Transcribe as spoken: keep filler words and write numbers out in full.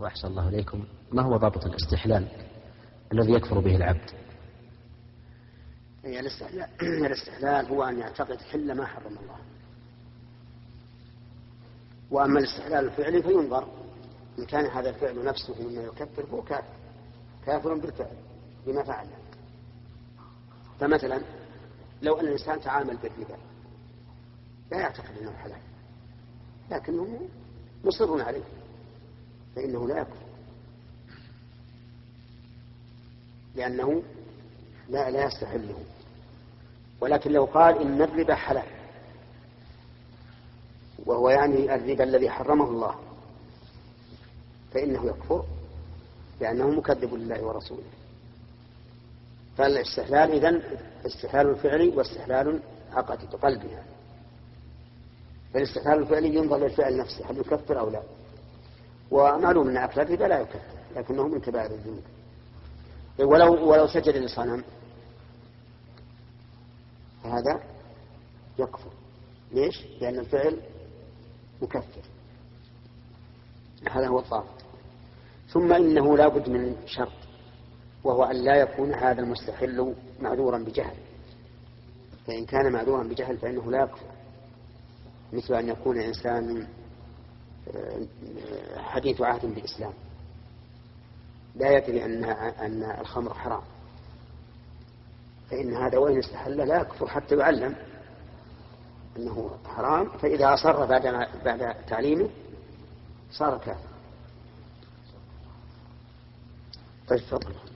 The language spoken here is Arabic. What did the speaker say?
وأحسن الله إليكم، ما هو ضابط الاستحلال الذي يكفر به العبد؟ الاستحلال الاستحلال هو أن يعتقد حل ما حرم الله. وأما الاستحلال الفعلي فينظر إن كان هذا الفعل نفسه مما يكفر فهو كافر كافر بالفعل بما فعل. فمثلا لو أن الإنسان تعامل بالربا لا يعتقد أنه حلال لكنه مصر عليه فإنه لا يكفر، لأنه لا لا يستحله. ولكن لو قال إن الربا حلال وهو يعني الربا الذي حرمه الله فإنه يكفر لأنه مكذب لله ورسوله. فالاستحلال إذن استحلال الفعلي واستحلال عقدي قلبي. فالاستحلال الفعلي ينظر للفعل نفسه هل يكفر أو لا. ومعلوم أن أكل الربا لا يكفر لكنه من كبائر الذنوب. ولو ولو سجد لصنم فهذا يكفر. ليش؟ لأن الفعل مكفر. هذا هو الضابط. ثم إنه لا بد من شرط وهو أن لا يكون هذا المستحل معذورا بجهل. فإن كان معذورا بجهل فإنه لا يكفر، مثل أن يكون إنسان حديث عهد بالإسلام لا يدري أن أن الخمر حرام، فإن هذا وإن استحل لا يكفر حتى يعلم أنه حرام، فإذا أصر بعد بعد تعليمه صار كافر. طيب تفضل.